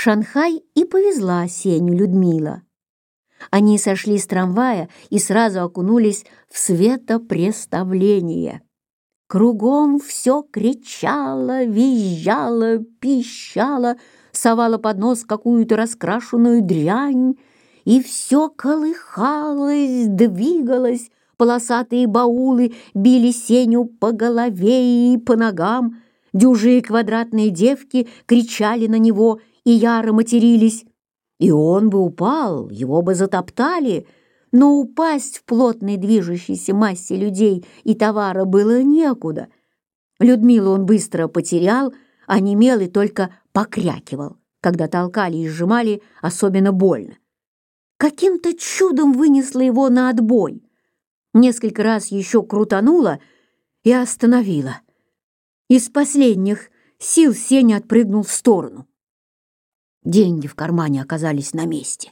Шанхай и повезла Сеню Людмила. Они сошли с трамвая и сразу окунулись в светопреставление. Кругом все кричало, визжало, пищало, совало под нос какую-то раскрашенную дрянь, и все колыхалось, двигалось, полосатые баулы били Сеню по голове и по ногам, дюжие квадратные девки кричали на него и яро матерились. И он бы упал, его бы затоптали, но упасть в плотной движущейся массе людей и товара было некуда. Людмилу он быстро потерял, онемел и только покрякивал, когда толкали и сжимали особенно больно. Каким-то чудом вынесло его на отбой. Несколько раз еще крутануло и остановило. Из последних сил Сеня отпрыгнул в сторону. Деньги в кармане оказались на месте.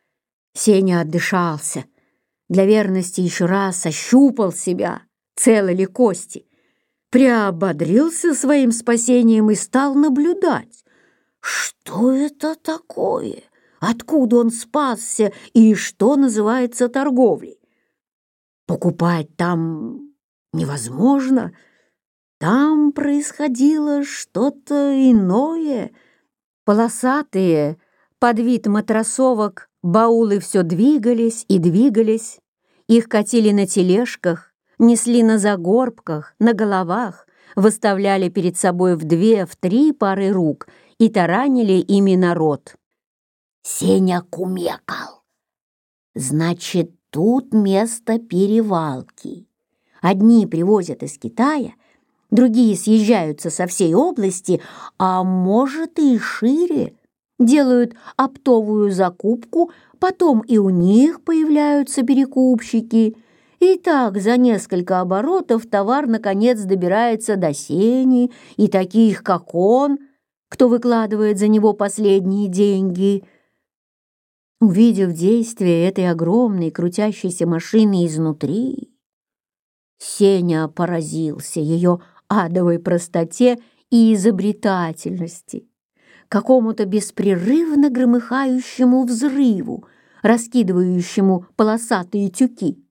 Сеня отдышался. Для верности еще раз ощупал себя, целы ли кости. Приободрился своим спасением и стал наблюдать. Что это такое? Откуда он спасся и что называется торговлей? Покупать там невозможно. Там происходило что-то иное. Полосатые, под вид матросовок, баулы все двигались и двигались. Их катили на тележках, несли на загорбках, на головах, выставляли перед собой в 2, в 3 пары рук и таранили ими народ. Сеня кумекал. Значит, тут место перевалки. Одни привозят из Китая, другие съезжаются со всей области, а может и шире. Делают оптовую закупку, потом и у них появляются перекупщики. И так за несколько оборотов товар наконец добирается до Сени и таких, как он, кто выкладывает за него последние деньги. Увидев действие этой огромной крутящейся машины изнутри, Сеня поразился ее адовой простоте и изобретательности, какому-то беспрерывно громыхающему взрыву, раскидывающему полосатые тюки.